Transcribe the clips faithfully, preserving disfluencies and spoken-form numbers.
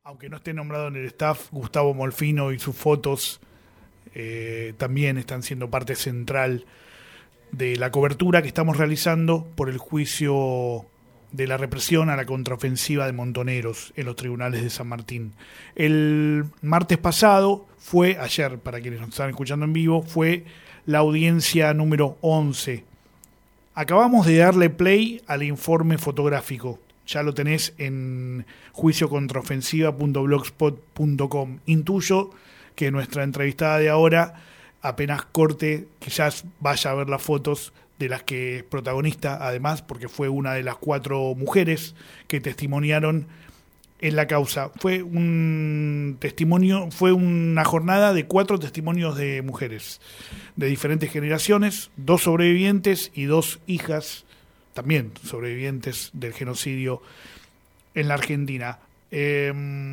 aunque no esté nombrado en el staff, Gustavo Molfino y sus fotos eh, también están siendo parte central de la cobertura que estamos realizando por el juicio de la represión a la contraofensiva de Montoneros en los tribunales de San Martín. El martes pasado fue, ayer para quienes nos están escuchando en vivo, fue la audiencia número once. Acabamos de darle play al informe fotográfico. Ya lo tenés en juicio contraofensiva punto blogspot punto com. Intuyo que nuestra entrevistada de ahora, apenas corte, quizás vaya a ver las fotos de las que es protagonista, además, porque fue una de las cuatro mujeres que testimoniaron en la causa. Fue un testimonio, fue una jornada de cuatro testimonios de mujeres de diferentes generaciones, dos sobrevivientes y dos hijas también sobrevivientes del genocidio en la Argentina. Eh,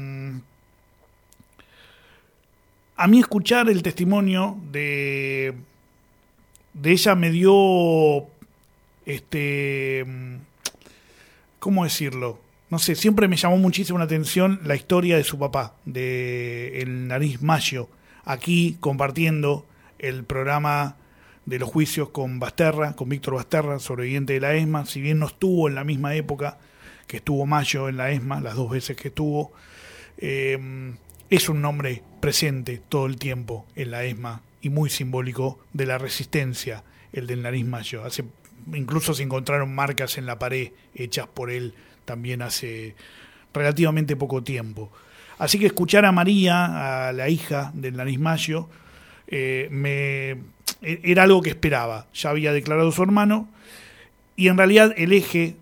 a mí escuchar el testimonio de, de ella me dio, este, ¿cómo decirlo? No sé, siempre me llamó muchísimo la atención la historia de su papá, de el Nariz Mayo, aquí compartiendo el programa de los juicios con Basterra, con Víctor Basterra, sobreviviente de la ESMA. Si bien no estuvo en la misma época que estuvo Mayo en la ESMA, las dos veces que estuvo, eh, es un nombre presente todo el tiempo en la ESMA y muy simbólico de la resistencia, el del Nariz Mayo. Hace, incluso se encontraron marcas en la pared hechas por él también hace relativamente poco tiempo. Así que escuchar a María, a la hija del Nariz Mayo, eh, me era algo que esperaba. Ya había declarado su hermano y en realidad el eje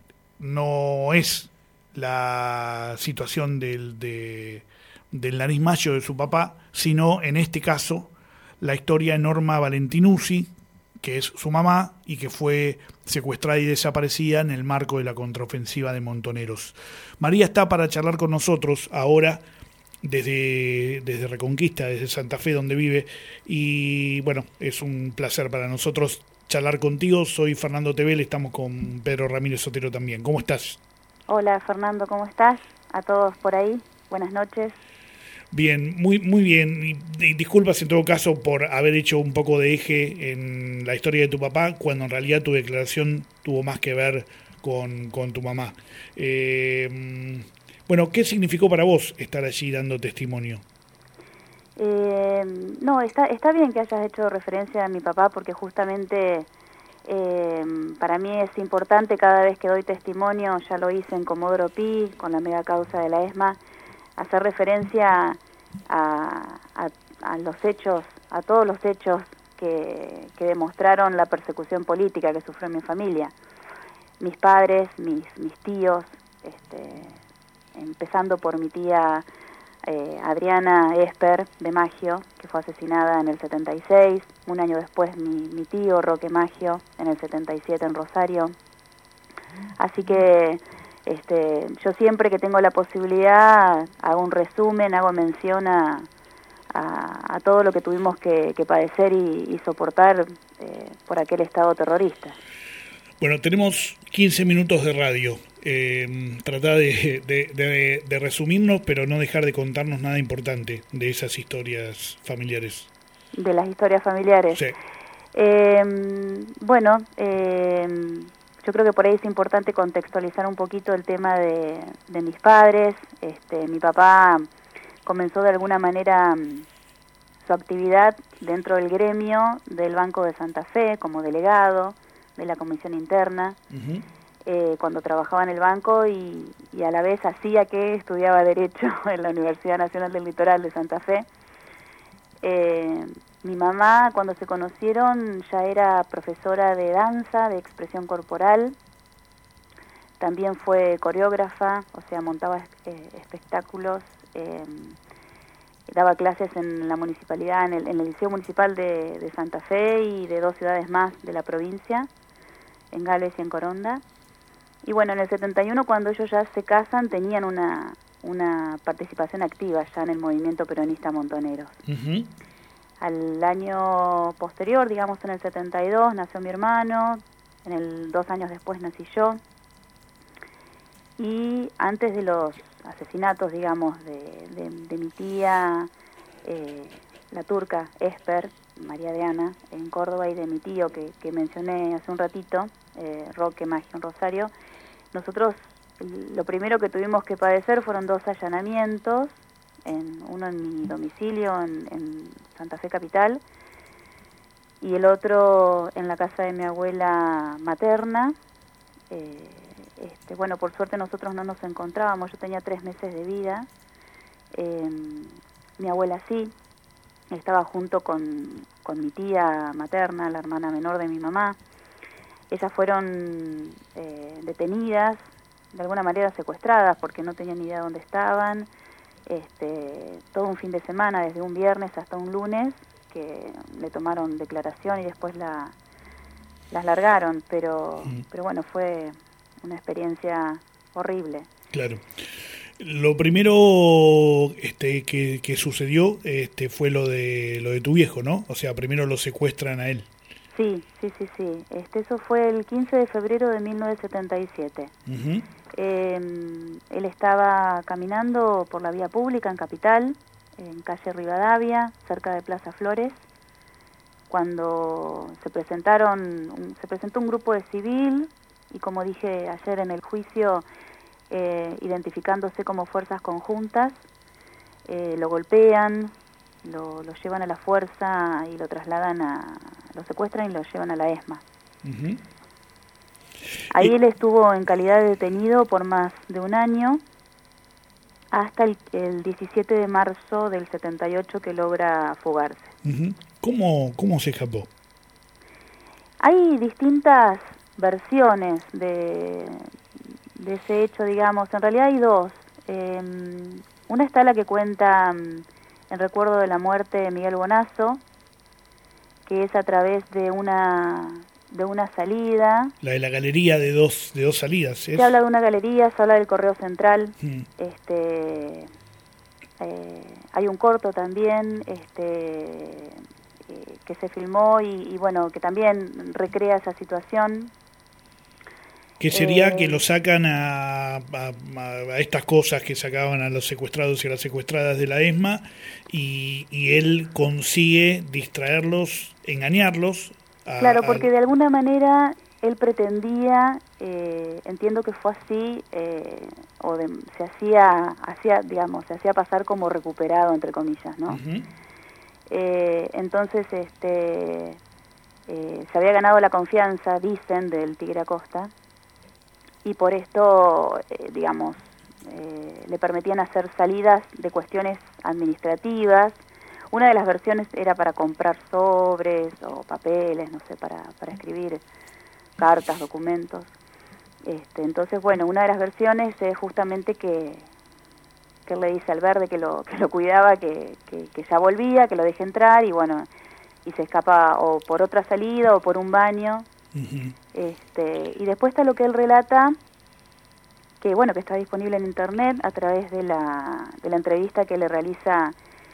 no es la situación del, de, del Nariz Mayo de su papá, sino en este caso la historia de Norma Valentinuzzi, que es su mamá y que fue secuestrada y desaparecida en el marco de la contraofensiva de Montoneros. María está para charlar con nosotros ahora desde, desde Reconquista, desde Santa Fe, donde vive, y bueno, es un placer para nosotros charlar contigo. Soy Fernando Tebel, estamos con Pedro Ramírez Sotero también. ¿Cómo estás? Hola Fernando, ¿cómo estás? A todos por ahí, buenas noches. Bien, muy muy bien. Y, y disculpas en todo caso por haber hecho un poco de eje en la historia de tu papá, cuando en realidad tu declaración tuvo más que ver con, con tu mamá. Eh, bueno, ¿qué significó para vos estar allí dando testimonio? Eh, no, está, está bien que hayas hecho referencia a mi papá, porque justamente eh, para mí es importante cada vez que doy testimonio, ya lo hice en Comodoro Pi, con la mega causa de la ESMA, hacer referencia a, a, a los hechos, a todos los hechos que, que demostraron la persecución política que sufrió mi familia. Mis padres, mis, mis tíos, este, empezando por mi tía eh, Adriana Esper de Maggio, que fue asesinada en el setenta y seis, un año después mi, mi tío Roque Maggio, en el setenta y siete en Rosario. Así que Este, yo siempre que tengo la posibilidad hago un resumen, hago mención a, a, a todo lo que tuvimos que, que padecer y, y soportar eh, por aquel Estado terrorista. Bueno, tenemos quince minutos de radio. Eh, trata de, de, de, de resumirnos, pero no dejar de contarnos nada importante de esas historias familiares. De las historias familiares. Sí. Eh, bueno, eh, yo creo que por ahí es importante contextualizar un poquito el tema de, de mis padres. Este, mi papá comenzó de alguna manera su actividad dentro del gremio del Banco de Santa Fe como delegado de la Comisión Interna, uh-huh. eh, cuando trabajaba en el banco y, y a la vez hacía que estudiaba Derecho en la Universidad Nacional del Litoral de Santa Fe. Eh, Mi mamá, cuando se conocieron, ya era profesora de danza, de expresión corporal. También fue coreógrafa, o sea, montaba eh, espectáculos. Eh, daba clases en la municipalidad, en el, en el Liceo Municipal de, de Santa Fe y de dos ciudades más de la provincia, en Gales y en Coronda. Y bueno, en el setenta y uno, cuando ellos ya se casan, tenían una, una participación activa ya en el movimiento peronista Montoneros. Uh-huh. Al año posterior, digamos en el setenta y dos, nació mi hermano, en el dos años después nací yo, y antes de los asesinatos, digamos, de, de, de mi tía, eh, la turca Esper, María de Ana, en Córdoba, y de mi tío que, que mencioné hace un ratito, eh, Roque Maggio en Rosario. Nosotros lo primero que tuvimos que padecer fueron dos allanamientos, en, uno en mi domicilio en, en Santa Fe Capital, y el otro en la casa de mi abuela materna. Eh, este, bueno, por suerte nosotros no nos encontrábamos, yo tenía tres meses de vida, eh, mi abuela sí, estaba junto con, con mi tía materna, la hermana menor de mi mamá. Ellas fueron eh, detenidas, de alguna manera secuestradas, porque no tenían ni idea de dónde estaban, este, todo un fin de semana, desde un viernes hasta un lunes, que le tomaron declaración y después la, las largaron, pero, mm. pero bueno, fue una experiencia horrible. Claro. Lo primero este, que, que sucedió este, fue lo de lo de tu viejo, ¿no? O sea, primero lo secuestran a él. Sí, sí, sí, sí. Este, eso fue el quince de febrero de mil novecientos setenta y siete. Uh-huh. Eh, él estaba caminando por la vía pública en Capital, en calle Rivadavia, cerca de Plaza Flores, cuando se presentaron, se presentó un grupo de civil y, como dije ayer en el juicio, eh, identificándose como fuerzas conjuntas, eh, lo golpean, lo, lo llevan a la fuerza y lo trasladan a, lo secuestran y lo llevan a la ESMA. Uh-huh. Ahí y... él estuvo en calidad de detenido por más de un año, hasta el, el diecisiete de marzo del setenta y ocho, que logra fugarse. Uh-huh. ¿Cómo, cómo se escapó? Hay distintas versiones de, de ese hecho, digamos. En realidad hay dos. Eh, una está la que cuenta en recuerdo de la muerte de Miguel Bonazo, que es a través de una de una salida. La de la galería de dos de dos salidas. ¿Es? Se habla de una galería, se habla del Correo Central. Hmm. Este, eh, hay un corto también, este, eh, que se filmó y, y bueno, que también recrea esa situación. Que sería eh, que lo sacan a, a, a estas cosas que sacaban a los secuestrados y a las secuestradas de la ESMA, y, y él consigue distraerlos, engañarlos. A, claro, porque a... de alguna manera él pretendía, eh, entiendo que fue así, eh, o de, se hacía, hacía, digamos, se hacía pasar como recuperado, entre comillas, ¿no? Uh-huh. eh, entonces, este, eh, se había ganado la confianza, dicen, del Tigre Acosta, y por esto, eh, digamos, eh, le permitían hacer salidas de cuestiones administrativas. Una de las versiones era para comprar sobres o papeles, no sé, para, para escribir cartas, documentos. Este, entonces, bueno, una de las versiones es justamente que, que él le dice al verde que lo, que lo cuidaba, que, que, que ya volvía, que lo deje entrar, y bueno, y se escapa o por otra salida o por un baño. Uh-huh. Este, y después está lo que él relata, que bueno, que está disponible en internet a través de la, de la entrevista que le realiza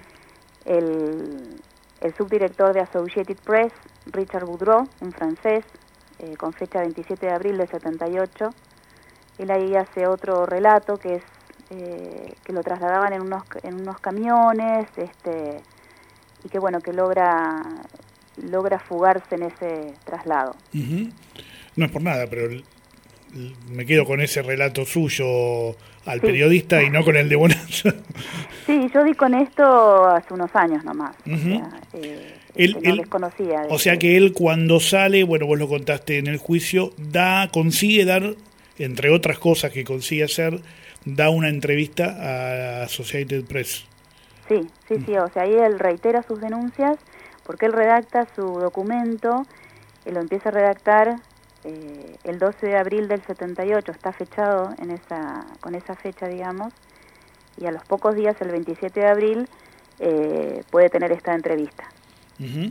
el, el subdirector de Associated Press, Richard Boudreau, un francés, eh, con fecha veintisiete de abril del setenta y ocho. Él ahí hace otro relato que es eh, que lo trasladaban en unos en unos camiones, este, y que bueno, que logra logra fugarse en ese traslado. Uh-huh. No es por nada, pero el, el, me quedo con ese relato suyo al sí. periodista y no con el de Bonazo. Sí, yo di con esto hace unos años nomás. Uh-huh. O sea, eh, él, no él, desconocía. O sea que él, cuando sale, bueno, vos lo contaste en el juicio, da, consigue dar, entre otras cosas que consigue hacer, da una entrevista a Associated Press. Sí, sí, sí, o sea, ahí él reitera sus denuncias, porque él redacta su documento, él lo empieza a redactar eh, el doce de abril del setenta y ocho, está fechado en esa, con esa fecha, digamos, y a los pocos días, el veintisiete de abril, eh, puede tener esta entrevista. Uh-huh.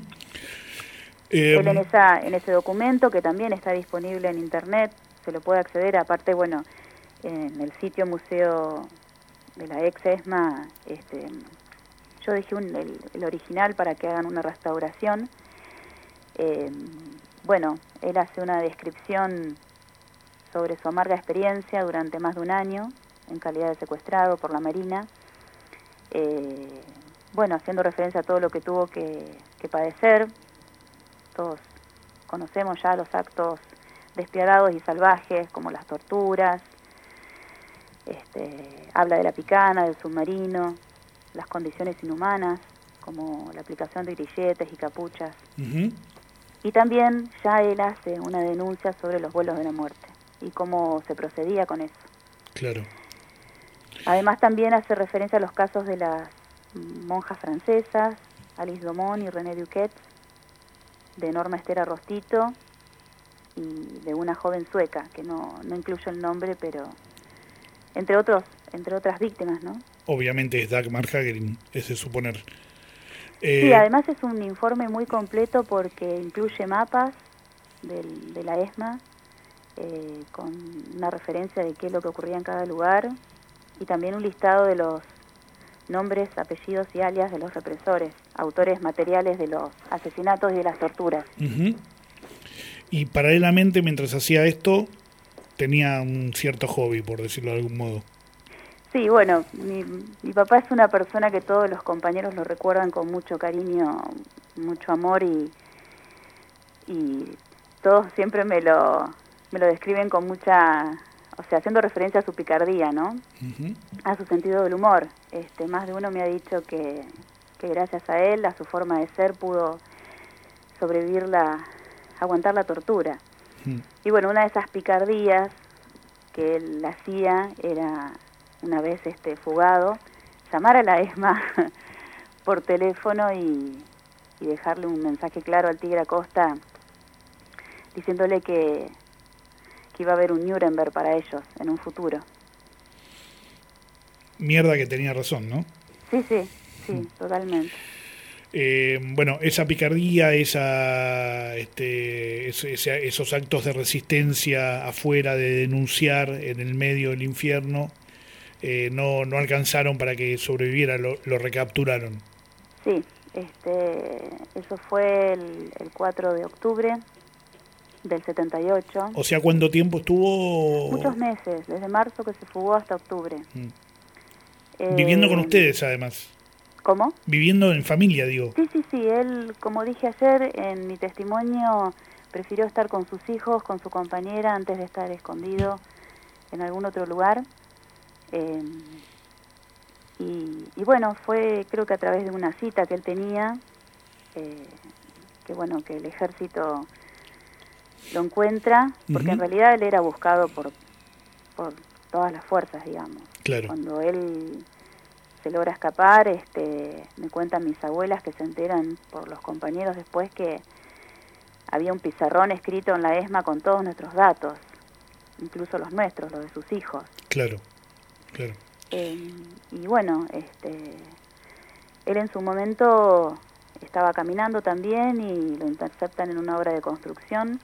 Eh, él en, esa, en ese documento, que también está disponible en internet, se lo puede acceder, aparte, bueno, en el sitio museo de la ex ESMA, este, yo dejé un, el, el original para que hagan una restauración. Eh, bueno, él hace una descripción sobre su amarga experiencia durante más de un año en calidad de secuestrado por la Marina, eh, bueno, haciendo referencia a todo lo que tuvo que, que padecer. Todos conocemos ya los actos despiadados y salvajes, como las torturas, este, habla de la picana, del submarino, las condiciones inhumanas, como la aplicación de grilletes y capuchas. Uh-huh. Y también ya él hace una denuncia sobre los vuelos de la muerte y cómo se procedía con eso. Claro. Además también hace referencia a los casos de las monjas francesas, Alice Domon y René Duquet, de Norma Esther Arrostito y de una joven sueca, que no, no incluyo el nombre, pero entre otros, entre otras víctimas, ¿no? Obviamente es Dagmar Hagelin, es de suponer. Eh... Sí, además es un informe muy completo porque incluye mapas del, de la ESMA, eh, con una referencia de qué es lo que ocurría en cada lugar, y también un listado de los nombres, apellidos y alias de los represores, autores materiales de los asesinatos y de las torturas. Uh-huh. Y paralelamente, mientras hacía esto, tenía un cierto hobby, por decirlo de algún modo. Sí, bueno, mi, mi papá es una persona que todos los compañeros lo recuerdan con mucho cariño, mucho amor, y, y todos siempre me lo, me lo describen con mucha, o sea, haciendo referencia a su picardía, ¿no? Uh-huh. A su sentido del humor. Este, más de uno me ha dicho que, que gracias a él, a su forma de ser, pudo sobrevivir la, aguantar la tortura. Uh-huh. Y bueno, una de esas picardías que él hacía era, una vez este fugado, llamar a la ESMA por teléfono y, y dejarle un mensaje claro al Tigre Acosta diciéndole que, que iba a haber un Nuremberg para ellos en un futuro. Mierda que tenía razón, ¿no? Sí, sí, sí, mm. totalmente. Eh, bueno, esa picardía, esa, este, ese, esos actos de resistencia afuera, de denunciar en el medio del infierno, Eh, no, no alcanzaron para que sobreviviera, lo, lo recapturaron. Sí, este, eso fue el, el cuatro de octubre del setenta y ocho. O sea, ¿cuánto tiempo estuvo? Muchos meses, desde marzo que se fugó hasta octubre. Mm. Eh, Viviendo con ustedes, además. ¿Cómo? Viviendo en familia, digo. Sí, sí, sí, él, como dije ayer, en mi testimonio, prefirió estar con sus hijos, con su compañera, antes de estar escondido en algún otro lugar. Eh, y, y bueno, fue creo que a través de una cita que él tenía, eh, que bueno, que el ejército lo encuentra, porque uh-huh. en realidad él era buscado por, por todas las fuerzas, digamos. Claro. Cuando él se logra escapar, este, me cuentan mis abuelas que se enteran por los compañeros después que había un pizarrón escrito en la ESMA con todos nuestros datos, incluso los nuestros, los de sus hijos. Claro. Claro. Eh, y bueno, este, él en su momento estaba caminando también y lo interceptan en una obra de construcción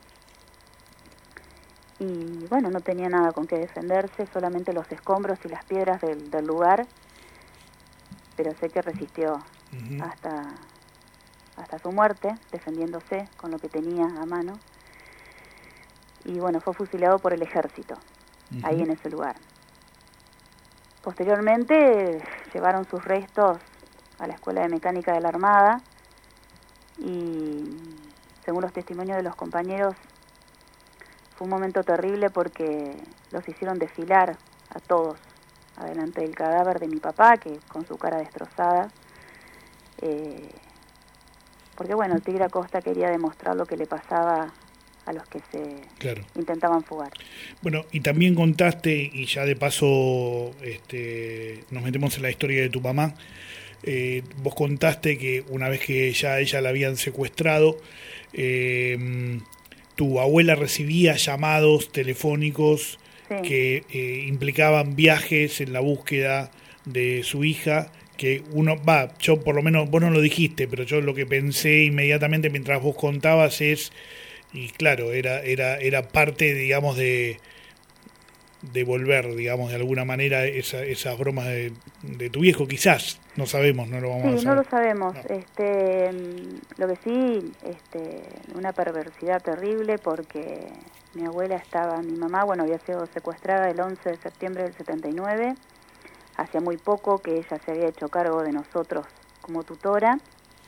y bueno, no tenía nada con qué defenderse, solamente los escombros y las piedras del, del lugar, pero sé que resistió uh-huh. hasta, hasta su muerte, defendiéndose con lo que tenía a mano, y bueno, fue fusilado por el ejército, uh-huh. ahí en ese lugar. Posteriormente llevaron sus restos a la Escuela de Mecánica de la Armada y, según los testimonios de los compañeros, fue un momento terrible porque los hicieron desfilar a todos adelante del cadáver de mi papá, que con su cara destrozada, eh, porque bueno, el Tigre Acosta quería demostrar lo que le pasaba a los que se claro. intentaban fugar. Bueno, y también contaste, y ya de paso este, nos metemos en la historia de tu mamá, eh, vos contaste que una vez que ya ella la habían secuestrado, eh, tu abuela recibía llamados telefónicos sí. que eh, implicaban viajes en la búsqueda de su hija, que uno, va, yo por lo menos, vos no lo dijiste, pero yo lo que pensé inmediatamente mientras vos contabas es, y claro, era era era parte, digamos, de devolver, digamos, de alguna manera esa, esas bromas de, de tu viejo, quizás, no sabemos, no lo vamos sí, a saber. no lo sabemos, no. este, lo que sí, este, una perversidad terrible porque mi abuela estaba, mi mamá, bueno, había sido secuestrada el once de septiembre del setenta y nueve, hacía muy poco que ella se había hecho cargo de nosotros como tutora.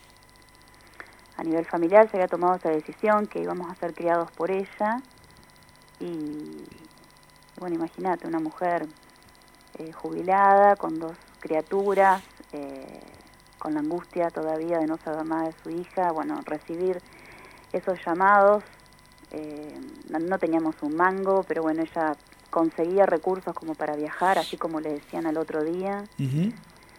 A nivel familiar se había tomado esa decisión que íbamos a ser criados por ella y, bueno, imagínate, una mujer eh, jubilada, con dos criaturas, eh, con la angustia todavía de no saber nada de su hija, bueno, recibir esos llamados, eh, no teníamos un mango, pero bueno, ella conseguía recursos como para viajar, así como le decían al otro día, Uh-huh.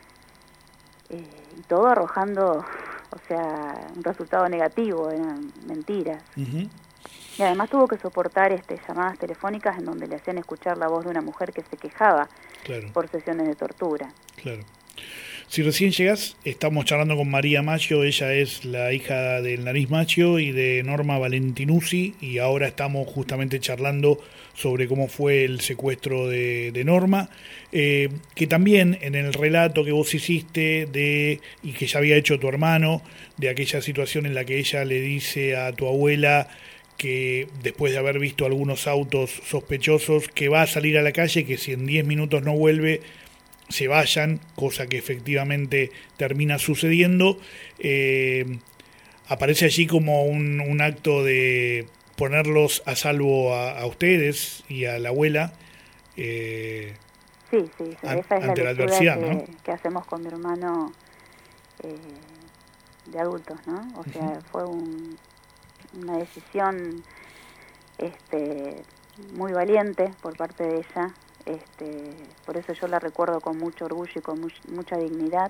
eh, y todo arrojando, o sea, un resultado negativo, eran mentiras. Uh-huh. Y además tuvo que soportar este, llamadas telefónicas en donde le hacían escuchar la voz de una mujer que se quejaba Claro. por sesiones de tortura. Claro. Si recién llegás, estamos charlando con María Maggio, ella es la hija del Nariz Maggio y de Norma Valentinuzzi, y ahora estamos justamente charlando sobre cómo fue el secuestro de, de Norma, eh, que también en el relato que vos hiciste de y que ya había hecho tu hermano, de aquella situación en la que ella le dice a tu abuela que después de haber visto algunos autos sospechosos que va a salir a la calle, que si en diez minutos no vuelve se vayan, cosa que efectivamente termina sucediendo, eh, aparece allí como un, un acto de ponerlos a salvo a, a ustedes y a la abuela. Eh, sí, sí, sí, an, esa es ante la la lectura adversidad, que, ¿no? que hacemos con mi hermano eh, de adultos, ¿no? O sea, uh-huh. fue un, una decisión este, muy valiente por parte de ella. Este, por eso yo la recuerdo con mucho orgullo y con mu mucha dignidad,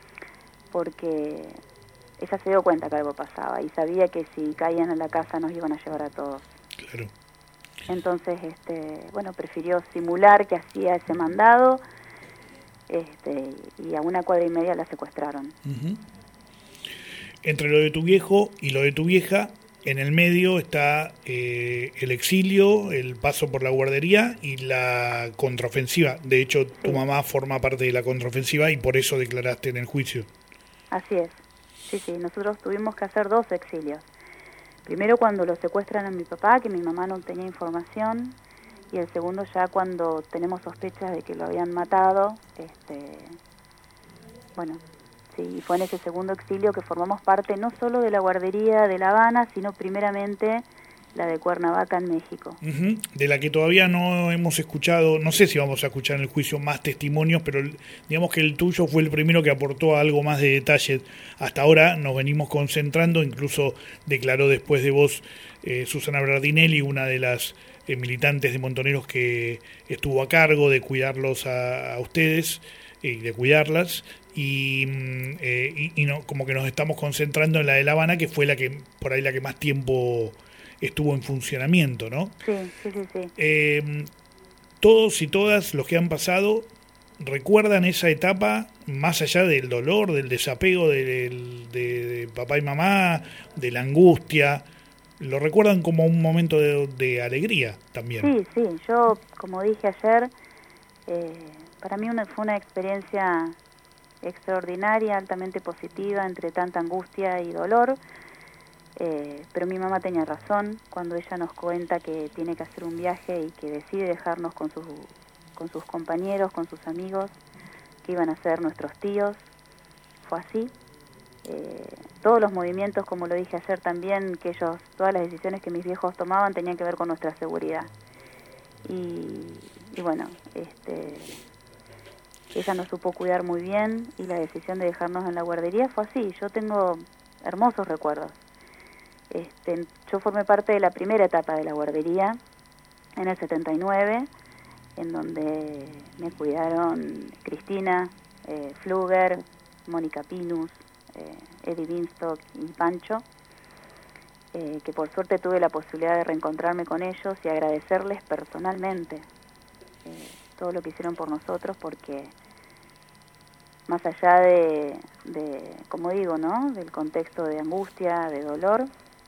porque ella se dio cuenta que algo pasaba y sabía que si caían en la casa nos iban a llevar a todos. Claro. Entonces, este, bueno, prefirió simular que hacía ese mandado, este, y a una cuadra y media la secuestraron. Uh-huh. Entre lo de tu viejo y lo de tu vieja, en el medio está eh, el exilio, el paso por la guardería y la contraofensiva. De hecho, sí. Tu mamá forma parte de la contraofensiva y por eso declaraste en el juicio. Así es. Sí, sí, nosotros tuvimos que hacer dos exilios. Primero cuando lo secuestran a mi papá, que mi mamá no tenía información, y el segundo ya cuando tenemos sospechas de que lo habían matado. Este, bueno... Sí, fue en ese segundo exilio que formamos parte no solo de la guardería de La Habana, sino primeramente la de Cuernavaca en México. Uh-huh. De la que todavía no hemos escuchado, no sé si vamos a escuchar en el juicio más testimonios, pero digamos que el tuyo fue el primero que aportó algo más de detalles. Hasta ahora nos venimos concentrando, incluso declaró después de vos eh, Susana Bardinelli, una de las eh, militantes de Montoneros que estuvo a cargo de cuidarlos a, a ustedes y de cuidarlas. Y, eh, y, y no, como que nos estamos concentrando en la de La Habana, que fue la que por ahí la que más tiempo estuvo en funcionamiento, ¿no? Sí, sí, sí, sí. Eh, todos y todas los que han pasado recuerdan esa etapa más allá del dolor, del desapego de, de, de papá y mamá, de la angustia. Lo recuerdan como un momento de, de alegría también. Sí, sí. Yo, como dije ayer, eh, para mí una, fue una experiencia extraordinaria, altamente positiva, entre tanta angustia y dolor, eh, pero mi mamá tenía razón cuando ella nos cuenta que tiene que hacer un viaje y que decide dejarnos con sus, con sus compañeros, con sus amigos, que iban a ser nuestros tíos. Fue así. Eh, todos los movimientos, como lo dije ayer también, que ellos, todas las decisiones que mis viejos tomaban tenían que ver con nuestra seguridad. Y, y bueno, este... ella nos supo cuidar muy bien y la decisión de dejarnos en la guardería fue así. Yo tengo hermosos recuerdos. Este, yo formé parte de la primera etapa de la guardería en el setenta y nueve, en donde me cuidaron Cristina, eh, Fluger, Mónica Pinus, eh, Eddie Binstock y Pancho, eh, que por suerte tuve la posibilidad de reencontrarme con ellos y agradecerles personalmente eh, todo lo que hicieron por nosotros, porque más allá de, de, como digo, ¿no?, del contexto de angustia, de dolor,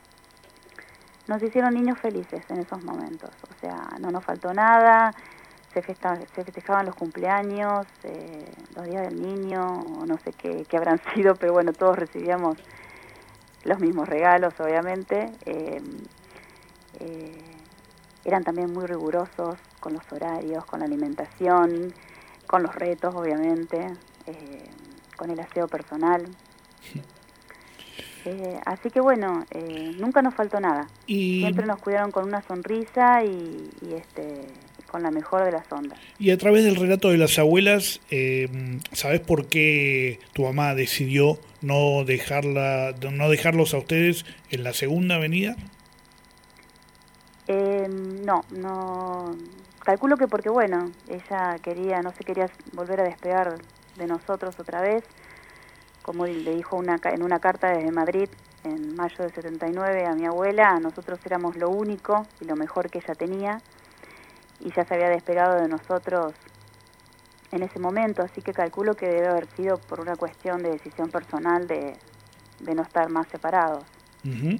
nos hicieron niños felices en esos momentos. O sea, no nos faltó nada, se, festa, se festejaban los cumpleaños, eh, los días del niño, o no sé qué, qué habrán sido, pero bueno, todos recibíamos los mismos regalos, obviamente. Eh, eh, eran también muy rigurosos con los horarios, con la alimentación, con los retos, obviamente, eh, con el aseo personal. Eh, así que bueno, eh, nunca nos faltó nada. Y, Siempre nos cuidaron con una sonrisa y, y este, con la mejor de las ondas. y a través del relato de las abuelas, eh, ¿sabés por qué tu mamá decidió no dejarla, no dejarlos a ustedes en la segunda avenida? Eh, no, no. Calculo que porque, bueno, ella quería, no se quería volver a despegar de nosotros otra vez. Como le dijo una, en una carta desde Madrid, en mayo del setenta y nueve, a mi abuela, nosotros éramos lo único y lo mejor que ella tenía, y ya se había despegado de nosotros en ese momento, así que calculo que debe haber sido por una cuestión de decisión personal de, de no estar más separados. Uh-huh.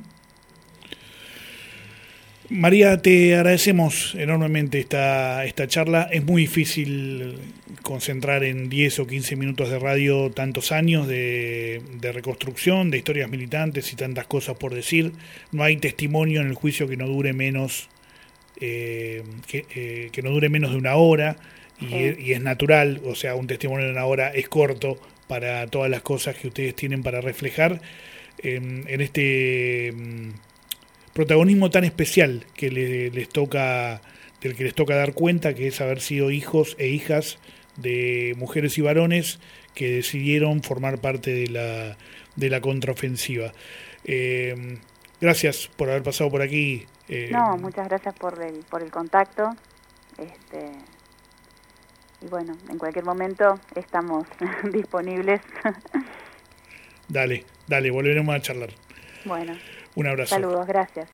María, te agradecemos enormemente esta, esta charla. Es muy difícil concentrar en diez o quince minutos de radio tantos años de, de reconstrucción, de historias militantes y tantas cosas por decir. No hay testimonio en el juicio que no dure menos, eh, que, eh, que no dure menos de una hora, y, sí. y es natural, o sea, un testimonio de una hora es corto para todas las cosas que ustedes tienen para reflejar en, en este protagonismo tan especial que le, les toca, del que les toca dar cuenta, que es haber sido hijos e hijas de mujeres y varones que decidieron formar parte de la, de la contraofensiva. Eh, gracias por haber pasado por aquí. Eh, no, muchas gracias por el, por el contacto. Este, y bueno, en cualquier momento estamos disponibles. Dale, dale, volveremos a charlar. Bueno. Un abrazo. Saludos, gracias.